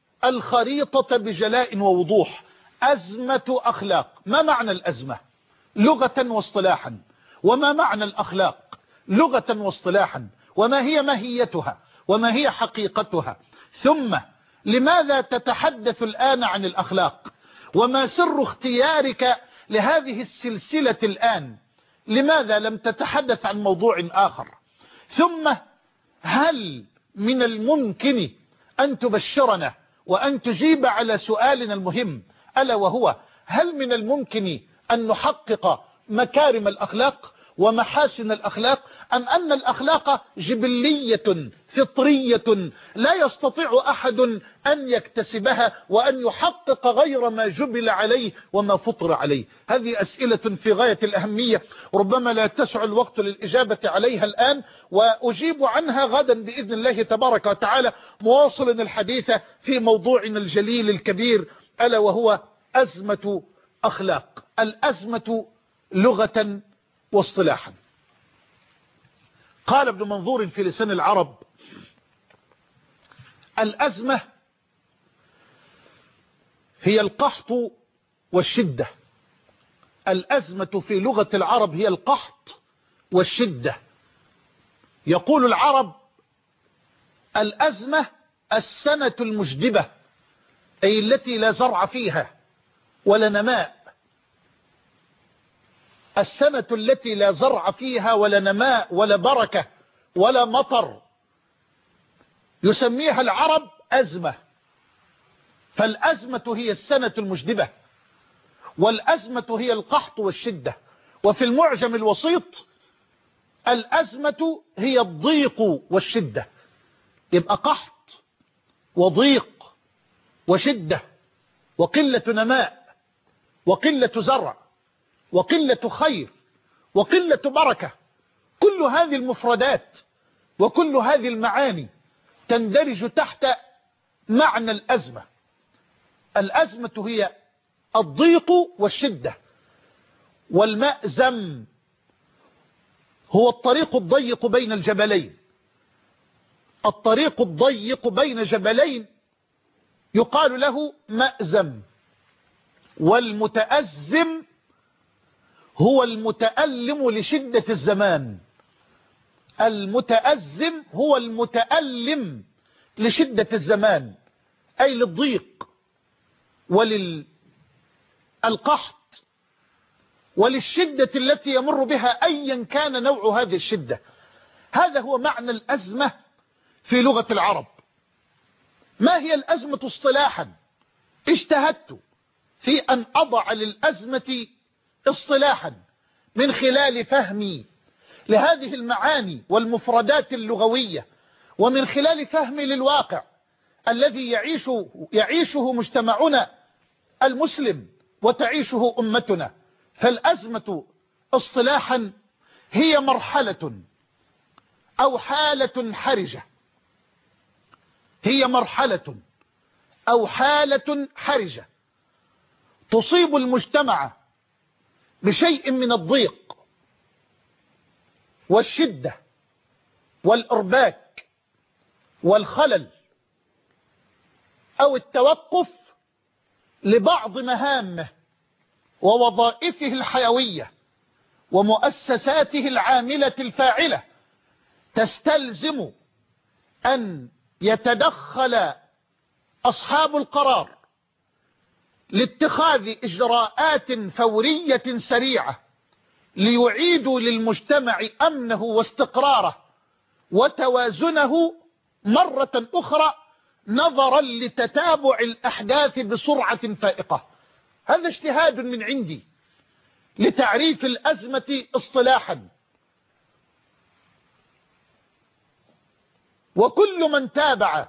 الخريطة بجلاء ووضوح. أزمة أخلاق، ما معنى الأزمة لغة واصطلاحا؟ وما معنى الأخلاق لغة واصطلاحا؟ وما هي ماهيتها وما هي حقيقتها؟ ثم لماذا تتحدث الآن عن الأخلاق؟ وما سر اختيارك لهذه السلسلة الآن؟ لماذا لم تتحدث عن موضوع آخر؟ ثم هل من الممكن أن تبشرنا وأن تجيب على سؤالنا المهم، ألا وهو هل من الممكن أن نحقق مكارم الأخلاق ومحاسن الأخلاق، أم أن الأخلاق جبلية فطرية لا يستطيع أحد أن يكتسبها وأن يحقق غير ما جبل عليه وما فطر عليه؟ هذه أسئلة في غاية الأهمية، ربما لا تسع الوقت للإجابة عليها الآن، وأجيب عنها غدا بإذن الله تبارك وتعالى، مواصلا الحديث في موضوعنا الجليل الكبير، ألا وهو أزمة أخلاق. الأزمة لغة واصطلاحا. قال ابن منظور في لسان العرب: الأزمة هي القحط والشدة. الأزمة في لغة العرب هي القحط والشدة. يقول العرب: الأزمة السنة المجدبة، أي التي لا زرع فيها ولا نماء. السنة التي لا زرع فيها ولا نماء ولا بركة ولا مطر يسميها العرب أزمة. فالأزمة هي السنة المجدبة، والأزمة هي القحط والشدة. وفي المعجم الوسيط الأزمة هي الضيق والشدة. يبقى قحط وضيق وشدة وقلة نماء وقلة زرع وقلة خير وقلة بركة، كل هذه المفردات وكل هذه المعاني تندرج تحت معنى الأزمة. الأزمة هي الضيق والشدة. والمأزم هو الطريق الضيق بين الجبلين. الطريق الضيق بين جبلين يقال له مأزم. والمتأزم هو المتألم لشدة الزمان. المتأزم هو المتألم لشدة الزمان، أي للضيق وللقحط وللشدة التي يمر بها أيا كان نوع هذه الشدة. هذا هو معنى الأزمة في لغة العرب. ما هي الأزمة اصطلاحا؟ اجتهدت في أن أضع للأزمة اصطلاحا من خلال فهمي لهذه المعاني والمفردات اللغوية، ومن خلال فهمي للواقع الذي يعيشه مجتمعنا المسلم وتعيشه أمتنا. فالأزمة اصطلاحا هي مرحلة أو حالة حرجة، هي مرحلة أو حالة حرجة تصيب المجتمع بشيء من الضيق والشدة والإرباك والخلل أو التوقف لبعض مهامه ووظائفه الحيوية ومؤسساته العاملة الفاعلة، تستلزم أن يتدخل أصحاب القرار لاتخاذ إجراءات فورية سريعة ليعيدوا للمجتمع أمنه واستقراره وتوازنه مرة أخرى، نظرا لتتابع الأحداث بسرعة فائقة. هذا اجتهاد من عندي لتعريف الأزمة اصطلاحا. وكل من تابع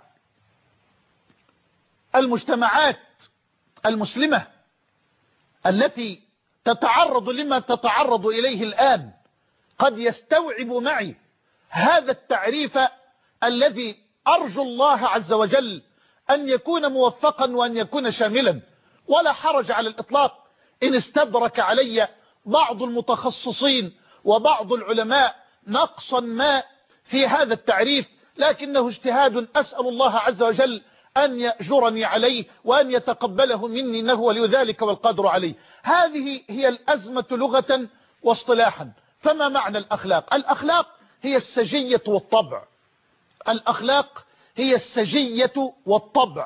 المجتمعات المسلمة التي تتعرض لما تتعرض إليه الآن قد يستوعب معي هذا التعريف الذي أرجو الله عز وجل أن يكون موفقا وأن يكون شاملا. ولا حرج على الإطلاق إن استدرك علي بعض المتخصصين وبعض العلماء نقصا ما في هذا التعريف، لكنه اجتهاد أسأل الله عز وجل أن يأجرني عليه وأن يتقبله مني، إنه ولي ذلك والقدر عليه. هذه هي الأزمة لغة واصطلاحا. فما معنى الأخلاق؟ الأخلاق هي السجية والطبع. الأخلاق هي السجية والطبع.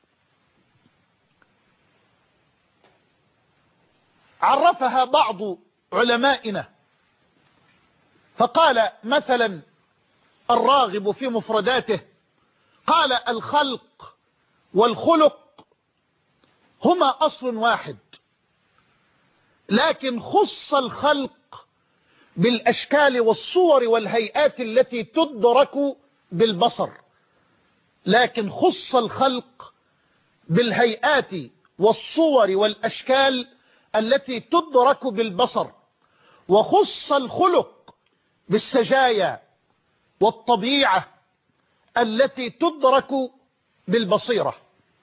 عرفها بعض علمائنا فقال مثلا الراغب في مفرداته، قال: الخلق والخلق هما أصل واحد، لكن خص الخلق بالأشكال والصور والهيئات التي تدرك بالبصر، لكن خص الخلق بالهيئات والصور والأشكال التي تدرك بالبصر، وخص الخلق بالسجايا والطبيعة التي تدرك بالبصيرة.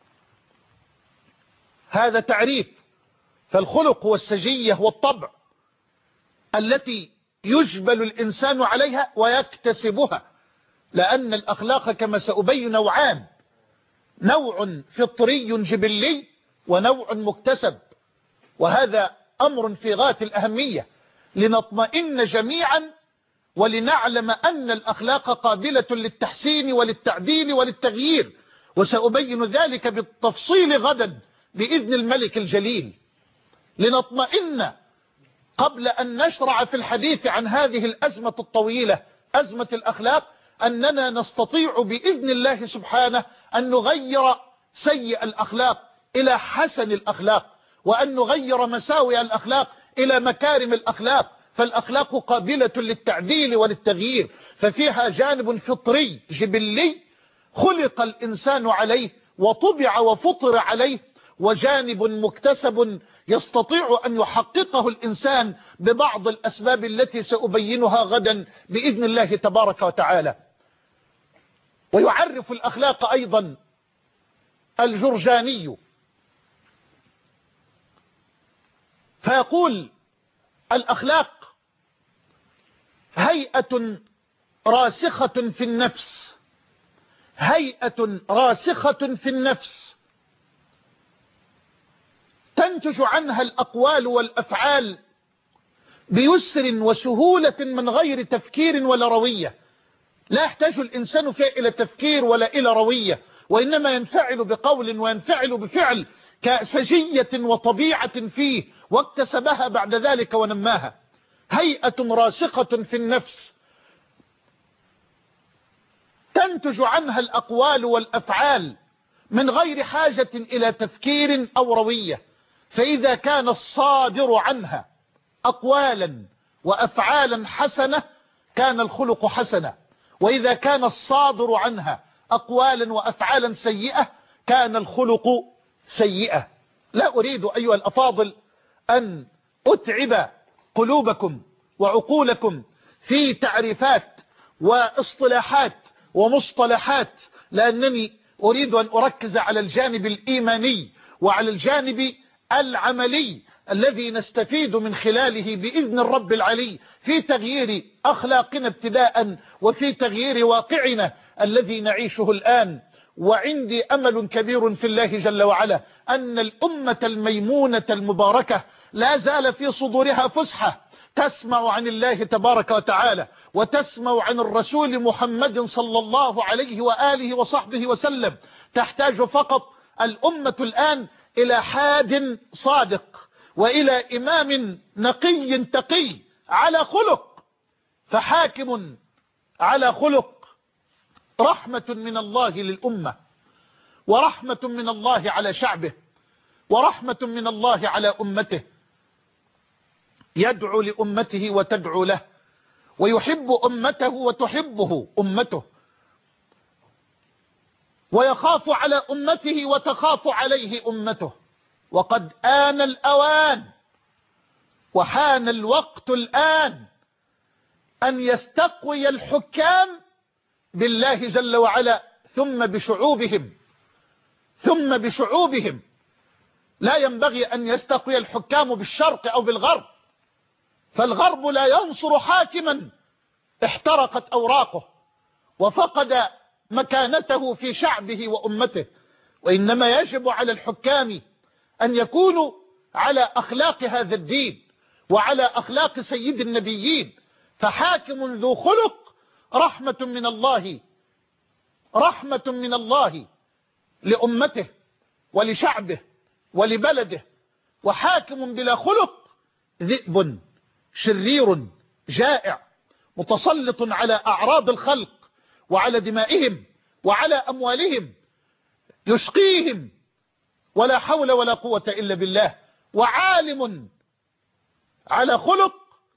هذا تعريف. فالخلق هو السجية والطبع التي يجبل الإنسان عليها ويكتسبها، لأن الأخلاق كما سأبين نوعان: نوع فطري جبلي ونوع مكتسب. وهذا أمر في غاية الأهمية لنطمئن جميعا ولنعلم أن الأخلاق قابلة للتحسين وللتعديل وللتغيير، وسأبين ذلك بالتفصيل غدا بإذن الملك الجليل. لنطمئن قبل أن نشرع في الحديث عن هذه الأزمة الطويلة، أزمة الأخلاق، أننا نستطيع بإذن الله سبحانه أن نغير سيء الأخلاق إلى حسن الأخلاق، وأن نغير مساوئ الأخلاق إلى مكارم الأخلاق. فالأخلاق قابلة للتعديل وللتغيير، ففيها جانب فطري جبلي خلق الإنسان عليه وطبع وفطر عليه، وجانب مكتسب يستطيع أن يحققه الإنسان ببعض الأسباب التي سأبينها غدا بإذن الله تبارك وتعالى. ويعرف الأخلاق أيضا الجرجاني فيقول: الأخلاق هيئة راسخة في النفس، هيئة راسخة في النفس تنتج عنها الأقوال والأفعال بيسر وسهولة من غير تفكير ولا روية. لا يحتاج الإنسان فيها إلى تفكير ولا إلى روية، وإنما ينفعل بقول وينفعل بفعل كسجية وطبيعة فيه، واكتسبها بعد ذلك ونماها. هيئة راسخة في النفس تنتج عنها الأقوال والأفعال من غير حاجة إلى تفكير أو روية. فإذا كان الصادر عنها أقوالا وأفعالا حسنة كان الخلق حسنة، وإذا كان الصادر عنها أقوالا وأفعالا سيئة كان الخلق سيئة. لا أريد أيها الأفاضل أن أتعب قلوبكم وعقولكم في تعريفات واصطلاحات ومصطلحات، لأنني أريد أن أركز على الجانب الإيماني وعلى الجانب العملي الذي نستفيد من خلاله بإذن الرب العلي في تغيير أخلاقنا ابتداء وفي تغيير واقعنا الذي نعيشه الآن. وعندي أمل كبير في الله جل وعلا أن الأمة الميمونة المباركة لا زال في صدورها فسحة تسمع عن الله تبارك وتعالى وتسمع عن الرسول محمد صلى الله عليه وآله وصحبه وسلم. تحتاج فقط الأمة الآن إلى حاد صادق وإلى إمام نقي تقي على خلق، فحاكم على خلق رحمة من الله للأمة، ورحمة من الله على شعبه، ورحمة من الله على أمته، يدعو لأمته وتدعو له، ويحب أمته وتحبه أمته، ويخاف على أمته وتخاف عليه أمته. وقد آن الأوان وحان الوقت الآن أن يستقوي الحكام بالله جل وعلا ثم بشعوبهم. لا ينبغي أن يستقوي الحكام بالشرق أو بالغرب، فالغرب لا ينصر حاكما احترقت أوراقه وفقد مكانته في شعبه وأمته، وإنما يجب على الحكام أن يكونوا على أخلاق هذا الدين وعلى أخلاق سيد النبيين. فحاكم ذو خلق رحمة من الله لأمته ولشعبه ولبلده. وحاكم بلا خلق ذئب شرير جائع متسلط على أعراض الخلق وعلى دمائهم وعلى أموالهم، يشقيهم ولا حول ولا قوة إلا بالله. وعالم على خلق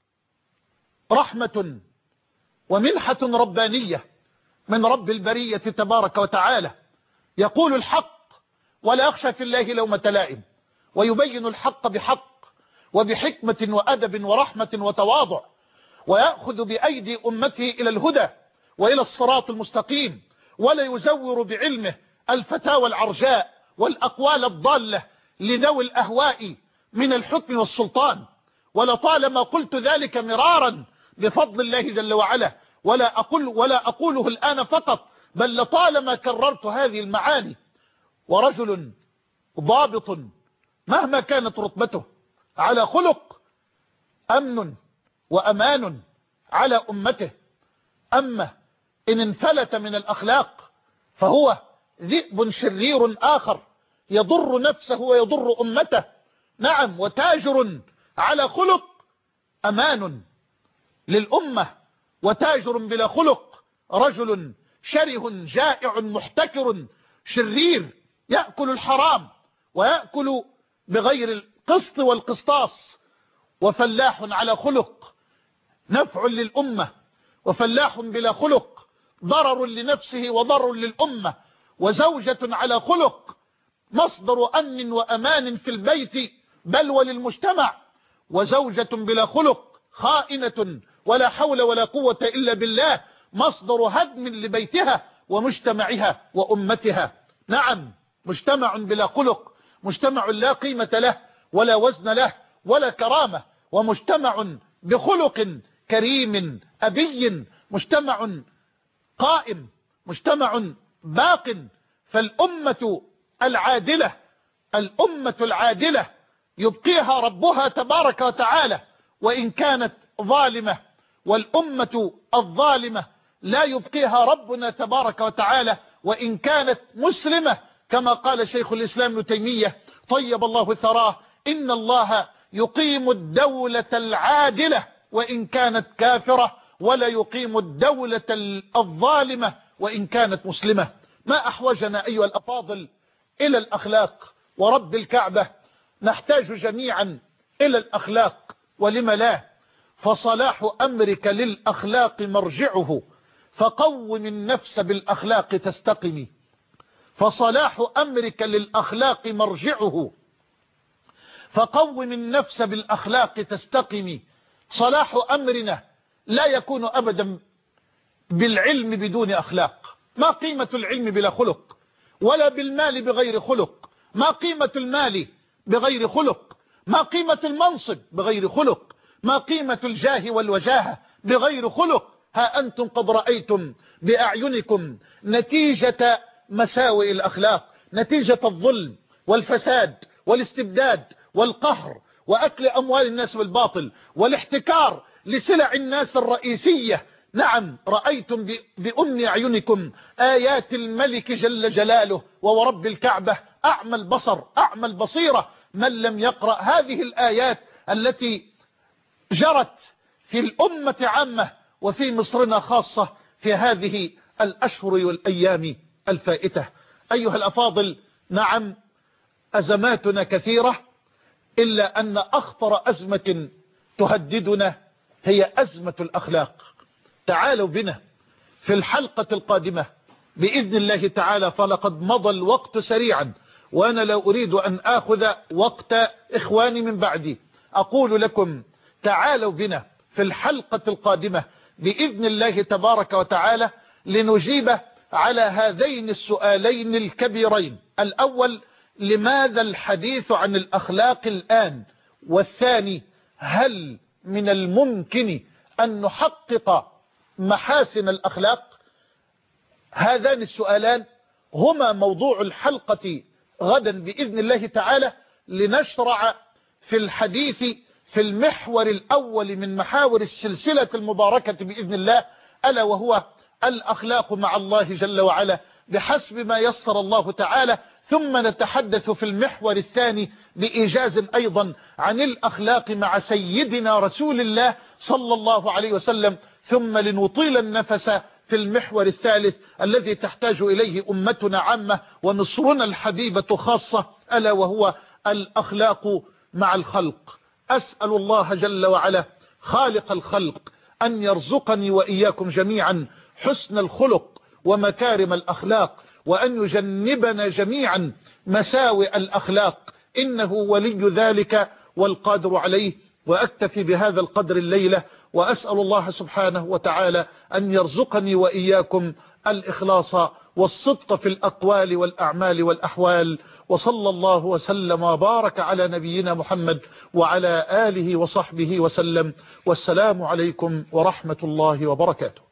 رحمة ومنحة ربانية من رب البرية تبارك وتعالى، يقول الحق ولا يخشى في الله لومة لائم، ويبين الحق بحق وبحكمة وأدب ورحمة وتواضع، ويأخذ بأيدي أمته إلى الهدى وإلى الصراط المستقيم، ولا يزور بعلمه الفتاوى العرجاء والأقوال الضالة لذوي الأهواء من الحكم والسلطان. ولطالما قلت ذلك مرارا بفضل الله جل وعلا، ولا أقوله الآن فقط، بل لطالما كررت هذه المعاني. ورجل ضابط مهما كانت رتبته على خلق أمن وأمان على أمته. أما إن انفلت من الأخلاق فهو ذئب شرير آخر يضر نفسه ويضر أمته. نعم، وتاجر على خلق أمان للأمة، وتاجر بلا خلق رجل شره جائع محتكر شرير يأكل الحرام ويأكل بغير القسط والقسطاس. وفلاح على خلق نفع للأمة، وفلاح بلا خلق ضرر لنفسه وضرر للأمة. وزوجة على خلق مصدر أمن وأمان في البيت بل وللمجتمع، وزوجة بلا خلق خائنة ولا حول ولا قوة إلا بالله مصدر هدم لبيتها ومجتمعها وأمتها. نعم، مجتمع بلا خلق مجتمع لا قيمة له ولا وزن له ولا كرامة، ومجتمع بخلق كريم أبي مجتمع قائم، مجتمع باق. فالأمة العادلة يبقيها ربها تبارك وتعالى وإن كانت ظالمة، والأمة الظالمة لا يبقيها ربنا تبارك وتعالى وإن كانت مسلمة، كما قال شيخ الإسلام ابن تيمية طيب الله ثراه: إن الله يقيم الدولة العادلة وإن كانت كافرة، ولا يقيم الدولة الظالمة وإن كانت مسلمة. ما أحوجنا أيها الأفاضل إلى الأخلاق، ورب الكعبة نحتاج جميعا إلى الأخلاق، ولم لا؟ فصلاح أمرك للأخلاق مرجعه، فقوم النفس بالأخلاق تستقمي، فصلاح أمرك للأخلاق مرجعه. فقوم النفس بالأخلاق تستقمي. صلاح أمرنا لا يكون أبدا بالعلم بدون أخلاق. ما قيمة العلم بلا خلق؟ ولا بالمال بغير خلق. ما قيمة المال بغير خلق؟ ما قيمة المنصب بغير خلق؟ ما قيمة الجاه والوجاهة بغير خلق؟ ها أنتم قد رأيتم بأعينكم نتيجة مساوئ الأخلاق، نتيجة الظلم والفساد والاستبداد والقهر وأكل أموال الناس بالباطل والاحتكار لسلع الناس الرئيسية. نعم، رأيتم بأم أعينكم آيات الملك جل جلاله وورب الكعبة أعمى البصر أعمى البصيرة من لم يقرأ هذه الآيات التي جرت في الأمة عامة وفي مصرنا خاصة في هذه الأشهر والأيام الفائتة. أيها الأفاضل، نعم أزماتنا كثيرة، إلا أن أخطر أزمة تهددنا هي أزمة الأخلاق. تعالوا بنا في الحلقة القادمة بإذن الله تعالى، فلقد مضى الوقت سريعا وأنا لا أريد أن آخذ وقت إخواني من بعدي. أقول لكم تعالوا بنا في الحلقة القادمة بإذن الله تبارك وتعالى لنجيب على هذين السؤالين الكبيرين. الأول، لماذا الحديث عن الأخلاق الآن؟ والثاني، هل من الممكن أن نحقق محاسن الأخلاق؟ هذان السؤالان هما موضوع الحلقة غدا بإذن الله تعالى، لنشرع في الحديث في المحور الأول من محاور السلسلة المباركة بإذن الله، ألا وهو الأخلاق مع الله جل وعلا بحسب ما يسر الله تعالى. ثم نتحدث في المحور الثاني بإيجاز أيضا عن الأخلاق مع سيدنا رسول الله صلى الله عليه وسلم. ثم لنطيل النفس في المحور الثالث الذي تحتاج إليه أمتنا عامة ومصرنا الحبيبة خاصة، ألا وهو الأخلاق مع الخلق. أسأل الله جل وعلا خالق الخلق أن يرزقني وإياكم جميعا حسن الخلق ومكارم الأخلاق، وأن يجنبنا جميعا مساوئ الأخلاق، إنه ولي ذلك والقادر عليه. وأكتفي بهذا القدر الليلة، وأسأل الله سبحانه وتعالى أن يرزقني وإياكم الإخلاص والصدق في الأقوال والأعمال والأحوال. وصلى الله وسلم وبارك على نبينا محمد وعلى آله وصحبه وسلم، والسلام عليكم ورحمة الله وبركاته.